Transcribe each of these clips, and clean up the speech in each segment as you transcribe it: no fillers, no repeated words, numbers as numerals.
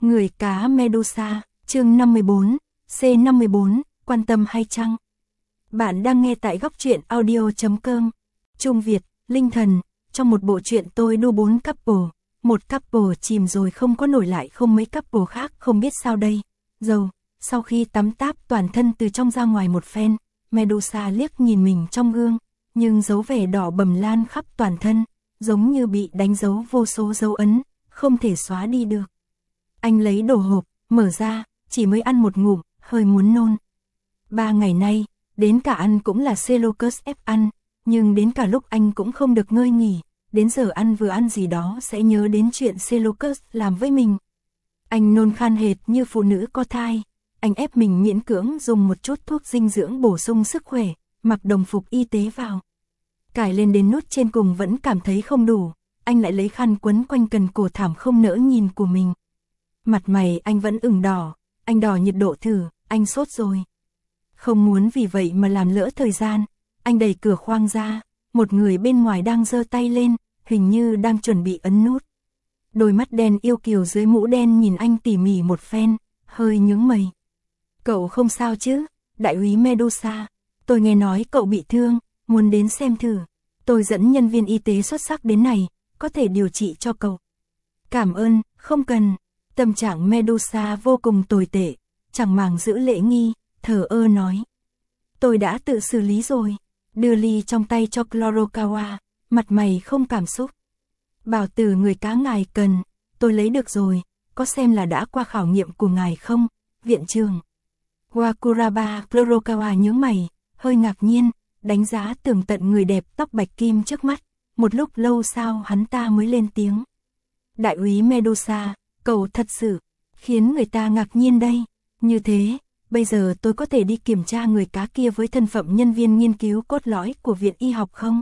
Người cá Medusa, chương 54, C54, quan tâm hay chăng? Bạn đang nghe tại góc truyện audio.com. Trung Việt, Linh Thần, trong một bộ truyện tôi đu 4 couple, một couple chìm rồi không có nổi lại không mấy couple khác không biết sao đây. Dầu, sau khi tắm táp toàn thân từ trong ra ngoài một phen, Medusa liếc nhìn mình trong gương, nhưng dấu vẻ đỏ bầm lan khắp toàn thân, giống như bị đánh dấu vô số dấu ấn, không thể xóa đi được. Anh lấy đồ hộp, mở ra, chỉ mới ăn một ngụm, hơi muốn nôn. 3 ngày nay, đến cả ăn cũng là Seleucus ép ăn, nhưng đến cả lúc anh cũng không được ngơi nghỉ, đến giờ ăn vừa ăn gì đó sẽ nhớ đến chuyện Seleucus làm với mình. Anh nôn khan hệt như phụ nữ có thai, anh ép mình miễn cưỡng dùng một chút thuốc dinh dưỡng bổ sung sức khỏe, mặc đồng phục y tế vào. Cài lên đến nút trên cùng vẫn cảm thấy không đủ, anh lại lấy khăn quấn quanh cần cổ thảm không nỡ nhìn của mình. Mặt mày anh vẫn ửng đỏ, anh đo nhiệt độ thử, anh sốt rồi. Không muốn vì vậy mà làm lỡ thời gian, anh đẩy cửa khoang ra, một người bên ngoài đang giơ tay lên, hình như đang chuẩn bị ấn nút. Đôi mắt đen yêu kiều dưới mũ đen nhìn anh tỉ mỉ một phen, hơi nhướng mày. Cậu không sao chứ, đại úy Medusa, tôi nghe nói cậu bị thương, muốn đến xem thử. Tôi dẫn nhân viên y tế xuất sắc đến này, có thể điều trị cho cậu. Cảm ơn, không cần. Tâm trạng Medusa vô cùng tồi tệ, chẳng màng giữ lễ nghi, thờ ơ nói. Tôi đã tự xử lý rồi, đưa ly trong tay cho Kurokawa, mặt mày không cảm xúc. Bảo từ người cá ngài cần, tôi lấy được rồi, có xem là đã qua khảo nghiệm của ngài không, viện trưởng. Wakuraba Kurokawa nhướng mày, hơi ngạc nhiên, đánh giá tường tận người đẹp tóc bạch kim trước mắt, một lúc lâu sau hắn ta mới lên tiếng. Đại úy Medusa, cậu thật sự khiến người ta ngạc nhiên đây. Như thế, bây giờ tôi có thể đi kiểm tra người cá kia với thân phận nhân viên nghiên cứu cốt lõi của viện y học không?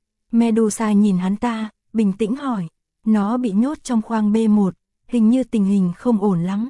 Medusa nhìn hắn ta, bình tĩnh hỏi. Nó bị nhốt trong khoang B1, hình như tình hình không ổn lắm.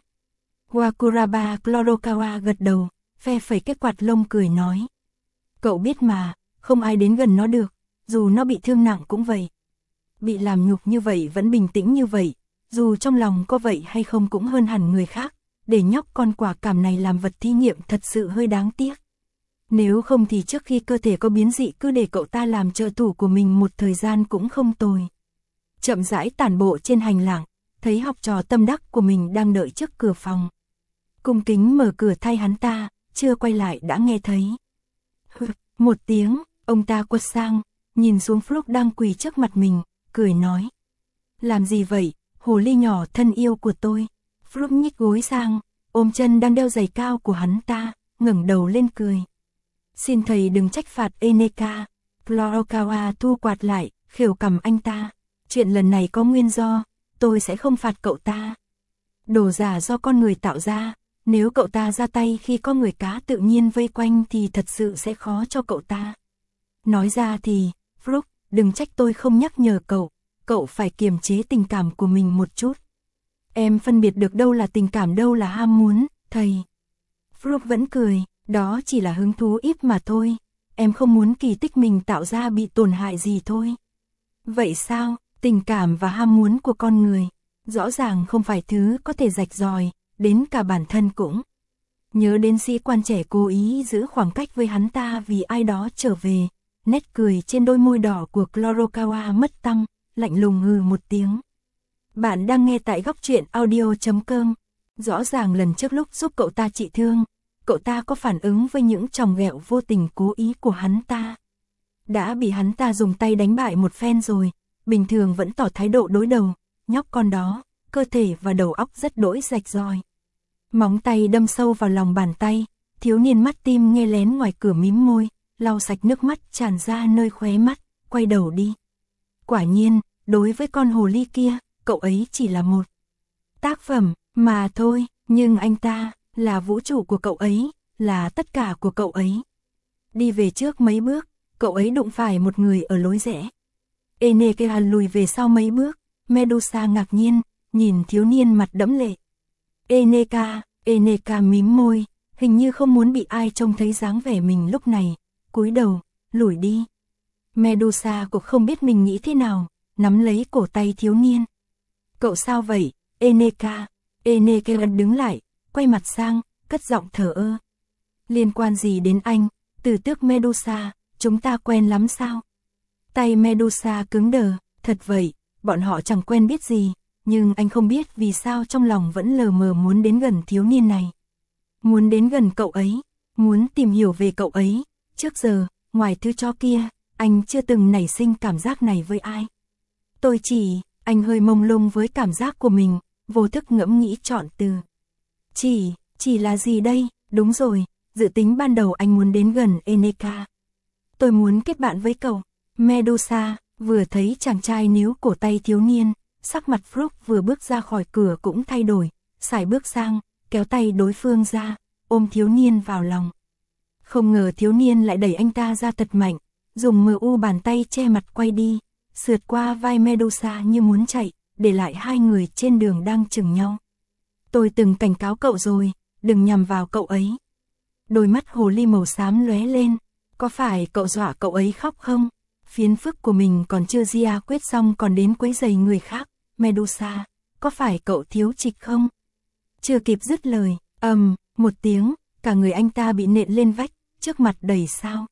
Wakuraba Kurokawa gật đầu, phe phẩy cái quạt lông cười nói. Cậu biết mà, không ai đến gần nó được, dù nó bị thương nặng cũng vậy. Bị làm nhục như vậy vẫn bình tĩnh như vậy, dù trong lòng có vậy hay không cũng hơn hẳn người khác, để nhóc con quả cảm này làm vật thí nghiệm thật sự hơi đáng tiếc. Nếu không thì trước khi cơ thể có biến dị cứ để cậu ta làm trợ thủ của mình một thời gian cũng không tồi. Chậm rãi tản bộ trên hành lang, thấy học trò tâm đắc của mình đang đợi trước cửa phòng. Cung kính mở cửa thay hắn ta, chưa quay lại đã nghe thấy. Một tiếng, ông ta quật sang, nhìn xuống Fluk đang quỳ trước mặt mình, cười nói. Làm gì vậy, hồ ly nhỏ thân yêu của tôi. Fluk nhích gối sang, ôm chân đang đeo giày cao của hắn ta, ngẩng đầu lên cười. Xin thầy đừng trách phạt Eneka. Kurokawa thu quạt lại, khều cằm anh ta. Chuyện lần này có nguyên do, tôi sẽ không phạt cậu ta. Đồ giả do con người tạo ra, nếu cậu ta ra tay khi có người cá tự nhiên vây quanh thì thật sự sẽ khó cho cậu ta. Nói ra thì, Fluk, đừng trách tôi không nhắc nhở cậu phải kiềm chế tình cảm của mình một chút. Em phân biệt được đâu là tình cảm đâu là ham muốn, thầy. Fluk vẫn cười, đó chỉ là hứng thú ít mà thôi, em không muốn kỳ tích mình tạo ra bị tổn hại gì thôi. Vậy sao, tình cảm và ham muốn của con người, rõ ràng không phải thứ có thể rạch ròi, đến cả bản thân cũng. Nhớ đến sĩ quan trẻ cố ý giữ khoảng cách với hắn ta vì ai đó trở về, nét cười trên đôi môi đỏ của Kurokawa mất tăm, lạnh lùng hừ một tiếng. Bạn đang nghe tại góc truyện audio.com. Rõ ràng lần trước lúc giúp cậu ta trị thương, cậu ta có phản ứng với những tròng ghẹo vô tình cố ý của hắn ta. Đã bị hắn ta dùng tay đánh bại một phen rồi, bình thường vẫn tỏ thái độ đối đầu, nhóc con đó, cơ thể và đầu óc rất đỗi rạch ròi. Móng tay đâm sâu vào lòng bàn tay, thiếu niên mắt tim nghe lén ngoài cửa mím môi, lau sạch nước mắt tràn ra nơi khóe mắt, quay đầu đi. Quả nhiên, đối với con hồ ly kia, cậu ấy chỉ là một tác phẩm mà thôi, nhưng anh ta là vũ trụ của cậu ấy, là tất cả của cậu ấy. Đi về trước mấy bước, cậu ấy đụng phải một người ở lối rẽ. Eneka lùi về sau mấy bước, Medusa ngạc nhiên, nhìn thiếu niên mặt đẫm lệ. Eneka mím môi, hình như không muốn bị ai trông thấy dáng vẻ mình lúc này, cúi đầu, lủi đi. Medusa cũng không biết mình nghĩ thế nào, nắm lấy cổ tay thiếu niên. Cậu sao vậy, Eneka? Eneka đứng lại, quay mặt sang, cất giọng thờ ơ. Liên quan gì đến anh, Tử tước Medusa, chúng ta quen lắm sao? Tay Medusa cứng đờ, thật vậy, bọn họ chẳng quen biết gì, nhưng anh không biết vì sao trong lòng vẫn lờ mờ muốn đến gần thiếu niên này. Muốn đến gần cậu ấy, muốn tìm hiểu về cậu ấy, trước giờ, ngoài thứ chó kia, anh chưa từng nảy sinh cảm giác này với ai. Anh hơi mông lung với cảm giác của mình, vô thức ngẫm nghĩ chọn từ. Chỉ là gì đây, đúng rồi, dự tính ban đầu anh muốn đến gần Eneka. Tôi muốn kết bạn với cậu. Medusa, vừa thấy chàng trai níu cổ tay thiếu niên, sắc mặt Brook vừa bước ra khỏi cửa cũng thay đổi, sải bước sang, kéo tay đối phương ra, ôm thiếu niên vào lòng. Không ngờ thiếu niên lại đẩy anh ta ra thật mạnh, dùng bàn tay che mặt quay đi, sượt qua vai Medusa như muốn chạy, để lại hai người trên đường đang chừng nhau. Tôi từng cảnh cáo cậu rồi, đừng nhằm vào cậu ấy. Đôi mắt hồ ly màu xám lóe lên, có phải cậu dọa cậu ấy khóc không? Phiền phức của mình còn chưa quyết xong còn đến quấy rầy người khác. Medusa, có phải cậu thiếu trịch không? Chưa kịp dứt lời, một tiếng, cả người anh ta bị nện lên vách, trước mặt đầy sao.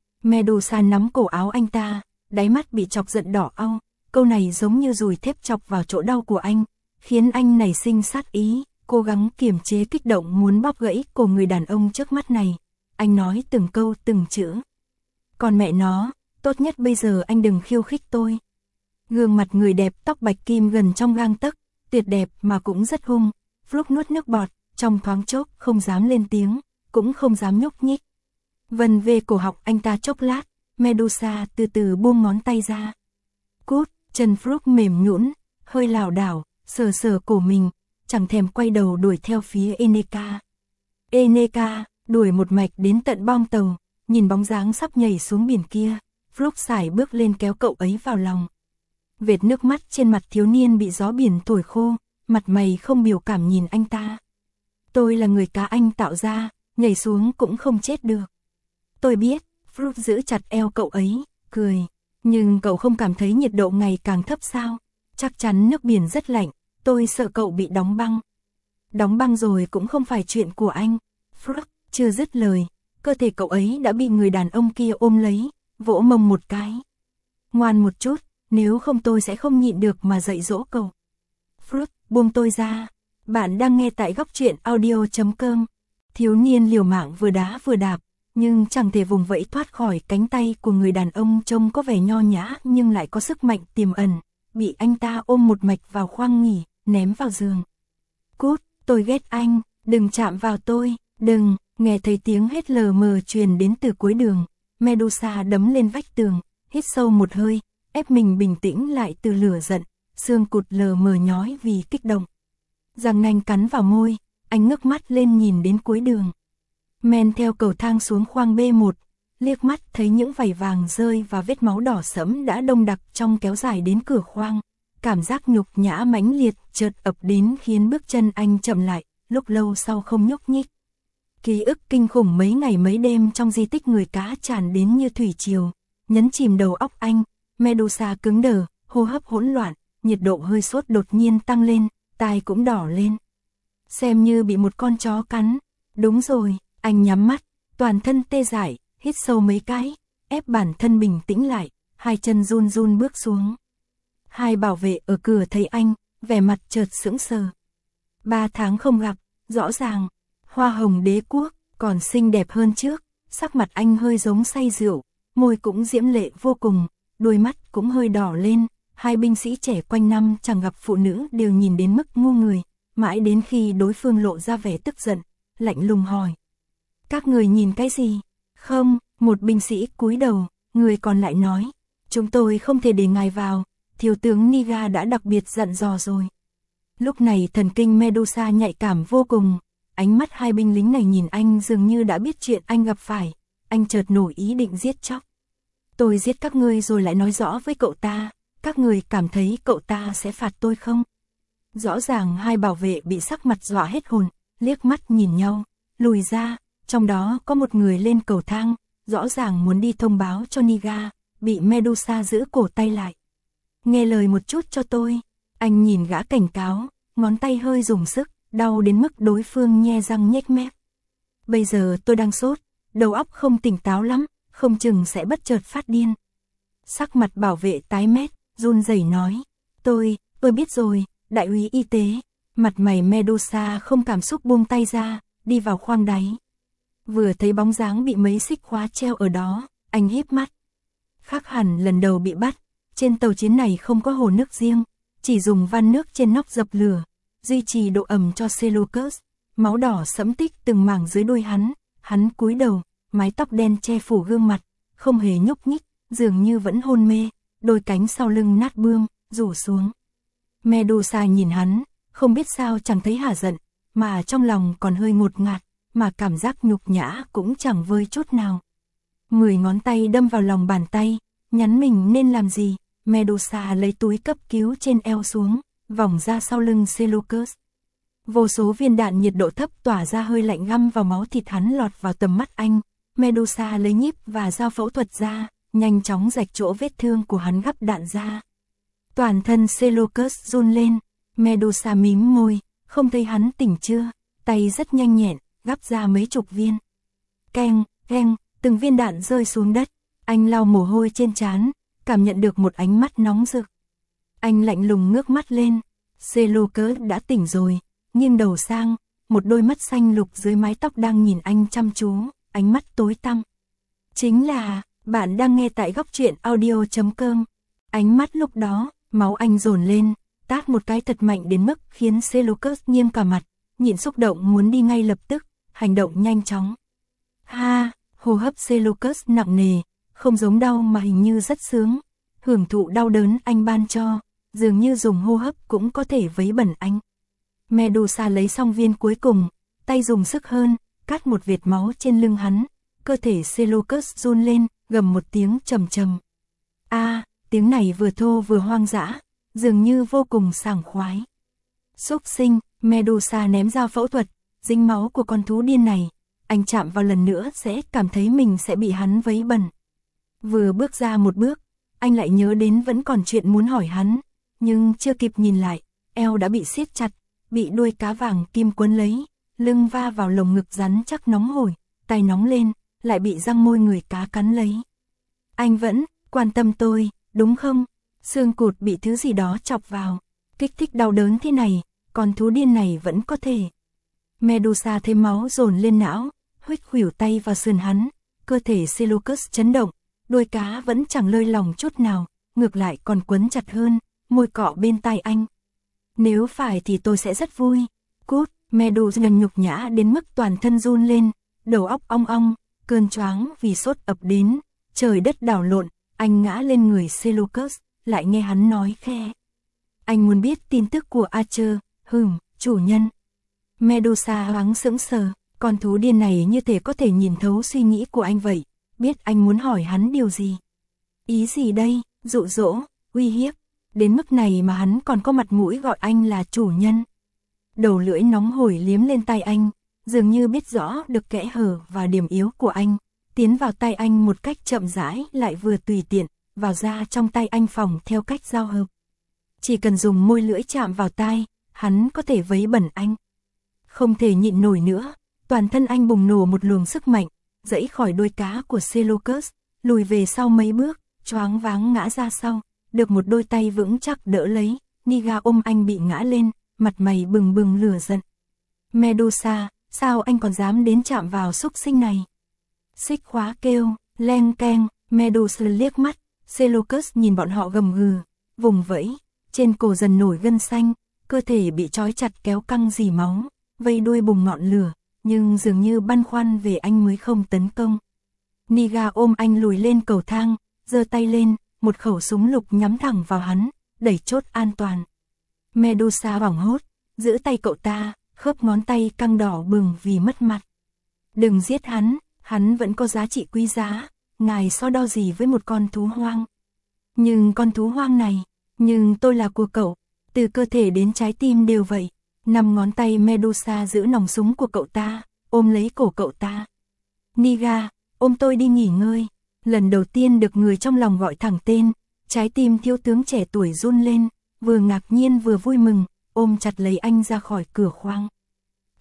Medusa nắm cổ áo anh ta, đáy mắt bị chọc giận đỏ au, câu này giống như dùi thép chọc vào chỗ đau của anh, khiến anh nảy sinh sát ý, cố gắng kiềm chế kích động muốn bóp gãy cổ người đàn ông trước mắt này. Anh nói từng câu từng chữ. Còn mẹ nó, tốt nhất bây giờ anh đừng khiêu khích tôi. Gương mặt người đẹp tóc bạch kim gần trong gang tấc, tuyệt đẹp mà cũng rất hung. Brook nuốt nước bọt, trong thoáng chốc không dám lên tiếng, cũng không dám nhúc nhích. Vần về cổ họng anh ta chốc lát, Medusa từ từ buông ngón tay ra. Cút, chân Brook mềm nhũn, hơi lảo đảo, sờ sờ cổ mình, chẳng thèm quay đầu đuổi theo phía Eneka. Eneka, đuổi một mạch đến tận bong tàu, nhìn bóng dáng sắp nhảy xuống biển kia, Brook sải bước lên kéo cậu ấy vào lòng. Vệt nước mắt trên mặt thiếu niên bị gió biển thổi khô, mặt mày không biểu cảm nhìn anh ta. Tôi là người cá anh tạo ra, nhảy xuống cũng không chết được. Tôi biết, Brook giữ chặt eo cậu ấy, cười. Nhưng cậu không cảm thấy nhiệt độ ngày càng thấp sao? Chắc chắn nước biển rất lạnh, tôi sợ cậu bị đóng băng. Đóng băng rồi cũng không phải chuyện của anh. Brook chưa dứt lời, cơ thể cậu ấy đã bị người đàn ông kia ôm lấy, vỗ mông một cái. Ngoan một chút, nếu không tôi sẽ không nhịn được mà dạy dỗ cậu. Brook, buông tôi ra. Bạn đang nghe tại góc truyện audio.com. Thiếu niên liều mạng vừa đá vừa đạp, nhưng chẳng thể vùng vẫy thoát khỏi cánh tay của người đàn ông trông có vẻ nho nhã nhưng lại có sức mạnh tiềm ẩn, bị anh ta ôm một mạch vào khoang nghỉ, ném vào giường. Cút, tôi ghét anh, đừng chạm vào tôi, đừng, nghe thấy tiếng hét lờ mờ truyền đến từ cuối đường, Medusa đấm lên vách tường, hít sâu một hơi, ép mình bình tĩnh lại từ lửa giận, xương cụt lờ mờ nhói vì kích động. Răng nanh cắn vào môi, anh ngước mắt lên nhìn đến cuối đường. Men theo cầu thang xuống khoang B1, liếc mắt thấy những vảy vàng rơi và vết máu đỏ sẫm đã đông đặc trong kéo dài đến cửa khoang. Cảm giác nhục nhã mãnh liệt chợt ập đến khiến bước chân anh chậm lại, lúc lâu sau không nhúc nhích. Ký ức kinh khủng mấy ngày mấy đêm trong di tích người cá tràn đến như thủy triều, nhấn chìm đầu óc anh. Medusa cứng đờ, hô hấp hỗn loạn, nhiệt độ hơi sốt đột nhiên tăng lên, tai cũng đỏ lên. Xem như bị một con chó cắn. Đúng rồi, anh nhắm mắt, toàn thân tê dại, hít sâu mấy cái, ép bản thân bình tĩnh lại, hai chân run run bước xuống. Hai bảo vệ ở cửa thấy anh, vẻ mặt chợt sững sờ. 3 tháng không gặp, rõ ràng, hoa hồng đế quốc, còn xinh đẹp hơn trước, sắc mặt anh hơi giống say rượu, môi cũng diễm lệ vô cùng, đôi mắt cũng hơi đỏ lên. Hai binh sĩ trẻ quanh năm chẳng gặp phụ nữ đều nhìn đến mức ngu người, mãi đến khi đối phương lộ ra vẻ tức giận, lạnh lùng hỏi. Các người nhìn cái gì? Không, một binh sĩ cúi đầu, người còn lại nói. Chúng tôi không thể để ngài vào, thiếu tướng Niga đã đặc biệt dặn dò rồi. Lúc này thần kinh Medusa nhạy cảm vô cùng, ánh mắt hai binh lính này nhìn anh dường như đã biết chuyện anh gặp phải, anh chợt nổi ý định giết chóc. Tôi giết các ngươi rồi lại nói rõ với cậu ta, các người cảm thấy cậu ta sẽ phạt tôi không? Rõ ràng hai bảo vệ bị sắc mặt dọa hết hồn, liếc mắt nhìn nhau, lùi ra, trong đó có một người lên cầu thang, rõ ràng muốn đi thông báo cho Niga, bị Medusa giữ cổ tay lại. Nghe lời một chút cho tôi, anh nhìn gã cảnh cáo, ngón tay hơi dùng sức, đau đến mức đối phương nhe răng nhếch mép. Bây giờ tôi đang sốt, đầu óc không tỉnh táo lắm, không chừng sẽ bất chợt phát điên. Sắc mặt bảo vệ tái mét, run rẩy nói. Tôi biết rồi, đại úy y tế. Mặt mày Medusa không cảm xúc buông tay ra, đi vào khoang đáy. Vừa thấy bóng dáng bị mấy xích khóa treo ở đó, anh híp mắt. Khác hẳn lần đầu bị bắt, trên tàu chiến này không có hồ nước riêng, chỉ dùng van nước trên nóc dập lửa, duy trì độ ẩm cho Seleucus. Máu đỏ sẫm tích từng mảng dưới đuôi hắn cúi đầu, mái tóc đen che phủ gương mặt, không hề nhúc nhích, dường như vẫn hôn mê, đôi cánh sau lưng nát bươm, rủ xuống. Medusa nhìn hắn, không biết sao chẳng thấy hả giận, mà trong lòng còn hơi ngột ngạt, mà cảm giác nhục nhã cũng chẳng vơi chút nào. 10 ngón tay đâm vào lòng bàn tay, nhắn mình nên làm gì. Medusa lấy túi cấp cứu trên eo xuống, vòng ra sau lưng Seleucus. Vô số viên đạn nhiệt độ thấp tỏa ra hơi lạnh găm vào máu thịt hắn lọt vào tầm mắt anh. Medusa lấy nhíp và dao phẫu thuật ra, nhanh chóng rạch chỗ vết thương của hắn gắp đạn ra. Toàn thân Seleucus run lên, Medusa mím môi, không thấy hắn tỉnh chưa, tay rất nhanh nhẹn, gắp ra mấy chục viên. Keng, keng, từng viên đạn rơi xuống đất, anh lau mồ hôi trên trán, cảm nhận được một ánh mắt nóng rực. Anh lạnh lùng ngước mắt lên, Seleucus đã tỉnh rồi, nghiêng đầu sang, một đôi mắt xanh lục dưới mái tóc đang nhìn anh chăm chú, ánh mắt tối tăm. Chính là, bạn đang nghe tại góc truyện audio.com. Ánh mắt lúc đó, máu anh dồn lên, tát một cái thật mạnh đến mức khiến Seleucus nghiêm cả mặt, nhịn xúc động muốn đi ngay lập tức, hành động nhanh chóng. Hô hấp Seleucus nặng nề, không giống đau mà hình như rất sướng, hưởng thụ đau đớn anh ban cho, dường như dùng hô hấp cũng có thể vấy bẩn anh. Medusa lấy xong viên cuối cùng, tay dùng sức hơn, cắt một vệt máu trên lưng hắn, cơ thể Seleucus run lên, gầm một tiếng trầm trầm. Tiếng này vừa thô vừa hoang dã, dường như vô cùng sảng khoái. Súc sinh, Medusa ném dao phẫu thuật, dính máu của con thú điên này, anh chạm vào lần nữa sẽ cảm thấy mình sẽ bị hắn vấy bẩn. Vừa bước ra một bước, anh lại nhớ đến vẫn còn chuyện muốn hỏi hắn, nhưng chưa kịp nhìn lại, eo đã bị siết chặt, bị đuôi cá vàng kim quấn lấy, lưng va vào lồng ngực rắn chắc nóng hổi, tay nóng lên, lại bị răng môi người cá cắn lấy. Anh vẫn quan tâm tôi, đúng không? Xương cụt bị thứ gì đó chọc vào, kích thích đau đớn thế này, con thú điên này vẫn có thể. Medusa thấy máu dồn lên não, huých khuỷu tay vào sườn hắn, cơ thể Seleucus chấn động, đuôi cá vẫn chẳng lơi lỏng chút nào, ngược lại còn quấn chặt hơn, môi cọ bên tai anh. Nếu phải thì tôi sẽ rất vui. Cút, Medusa nhục nhã đến mức toàn thân run lên, đầu óc ong ong, cơn choáng vì sốt ập đến, trời đất đảo lộn, anh ngã lên người Seleucus, lại nghe hắn nói khe. Anh muốn biết tin tức của Archer, chủ nhân. Medusa hoáng sững sờ, con thú điên này như thể có thể nhìn thấu suy nghĩ của anh vậy, biết anh muốn hỏi hắn điều gì. Ý gì đây, dụ dỗ, uy hiếp, đến mức này mà hắn còn có mặt mũi gọi anh là chủ nhân. Đầu lưỡi nóng hổi liếm lên tay anh, dường như biết rõ được kẽ hở và điểm yếu của anh, tiến vào tay anh một cách chậm rãi lại vừa tùy tiện, vào ra trong tay anh phòng theo cách giao hợp. Chỉ cần dùng môi lưỡi chạm vào tai, hắn có thể vấy bẩn anh. Không thể nhịn nổi nữa, toàn thân anh bùng nổ một luồng sức mạnh, giãy khỏi đuôi cá của Seleucus, lùi về sau mấy bước, choáng váng ngã ra sau, được một đôi tay vững chắc đỡ lấy, Niga ôm anh bị ngã lên, mặt mày bừng bừng lửa giận. Medusa, sao anh còn dám đến chạm vào xúc sinh này? Xích khóa kêu, leng keng, Medusa liếc mắt, Seleucus nhìn bọn họ gầm gừ, vùng vẫy, trên cổ dần nổi gân xanh, cơ thể bị trói chặt kéo căng rỉ máu, vây đuôi bùng ngọn lửa, nhưng dường như băn khoăn về anh mới không tấn công. Niga ôm anh lùi lên cầu thang, giơ tay lên, một khẩu súng lục nhắm thẳng vào hắn, đẩy chốt an toàn. Medusa hoảng hốt, giữ tay cậu ta, khớp ngón tay căng đỏ bừng vì mất mặt. Đừng giết hắn vẫn có giá trị quý giá, ngài so đo gì với một con thú hoang. Nhưng con thú hoang này, nhưng tôi là của cậu, từ cơ thể đến trái tim đều vậy. 5 ngón tay Medusa giữ nòng súng của cậu ta, ôm lấy cổ cậu ta. Niga, ôm tôi đi nghỉ ngơi. Lần đầu tiên được người trong lòng gọi thẳng tên, trái tim thiếu tướng trẻ tuổi run lên, vừa ngạc nhiên vừa vui mừng, ôm chặt lấy anh ra khỏi cửa khoang.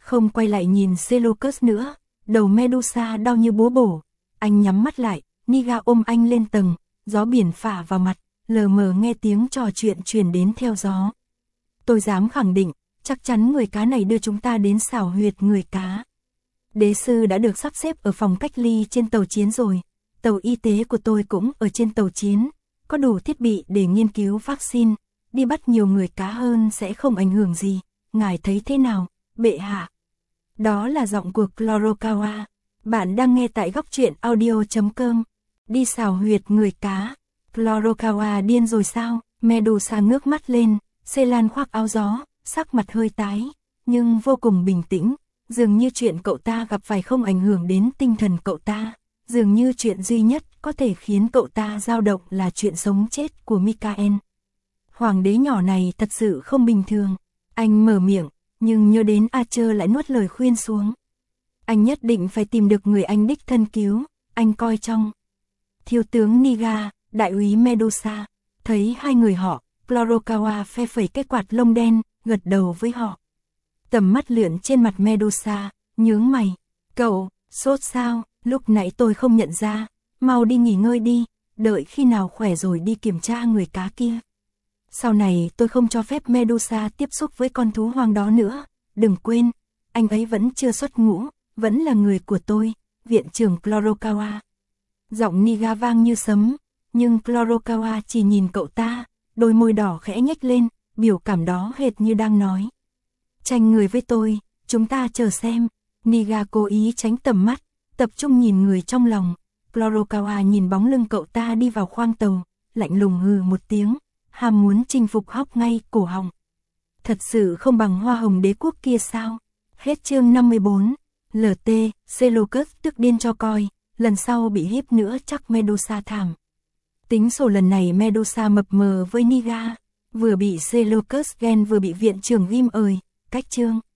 Không quay lại nhìn Seleucus nữa, đầu Medusa đau như búa bổ. Anh nhắm mắt lại, Niga ôm anh lên tầng, gió biển phả vào mặt, lờ mờ nghe tiếng trò chuyện truyền đến theo gió. Tôi dám khẳng định, chắc chắn người cá này đưa chúng ta đến xảo huyệt người cá. Đế sư đã được sắp xếp ở phòng cách ly trên tàu chiến rồi. Tàu y tế của tôi cũng ở trên tàu chiến, có đủ thiết bị để nghiên cứu vaccine. Đi bắt nhiều người cá hơn sẽ không ảnh hưởng gì. Ngài thấy thế nào, bệ hạ? Đó là giọng của Kurokawa. Bạn đang nghe tại góc truyện audio.com. Đi xào huyệt người cá. Kurokawa điên rồi sao? Medusa ngước mắt lên, Selan khoác áo gió, sắc mặt hơi tái, nhưng vô cùng bình tĩnh. Dường như chuyện cậu ta gặp phải không ảnh hưởng đến tinh thần cậu ta. Dường như chuyện duy nhất có thể khiến cậu ta dao động là chuyện sống chết của Mikael. Hoàng đế nhỏ này thật sự không bình thường. Anh mở miệng, nhưng nhớ đến Archer lại nuốt lời khuyên xuống. Anh nhất định phải tìm được người anh đích thân cứu, anh coi trong. Thiếu tướng Niga, đại úy Medusa, thấy hai người họ, Kurokawa phe phẩy cái quạt lông đen, gật đầu với họ. Tầm mắt lượn trên mặt Medusa, nhướng mày. Cậu, sốt sao, lúc nãy tôi không nhận ra, mau đi nghỉ ngơi đi, đợi khi nào khỏe rồi đi kiểm tra người cá kia. Sau này tôi không cho phép Medusa tiếp xúc với con thú hoang đó nữa, đừng quên, anh ấy vẫn chưa xuất ngũ, vẫn là người của tôi, viện trưởng Kurokawa. Giọng Niga vang như sấm, nhưng Kurokawa chỉ nhìn cậu ta, đôi môi đỏ khẽ nhếch lên, biểu cảm đó hệt như đang nói. Tranh người với tôi, chúng ta chờ xem. Niga cố ý tránh tầm mắt, tập trung nhìn người trong lòng. Kurokawa nhìn bóng lưng cậu ta đi vào khoang tàu, lạnh lùng hừ một tiếng, ham muốn chinh phục hóc ngay cổ họng. Thật sự không bằng hoa hồng đế quốc kia sao? Hết chương 54. LT, Seleucus tức điên cho coi, lần sau bị hiếp nữa chắc Medusa thảm. Tính sổ lần này Medusa mập mờ với Niga, vừa bị Seleucus ghen vừa bị viện trưởng ghim ời, cách chương.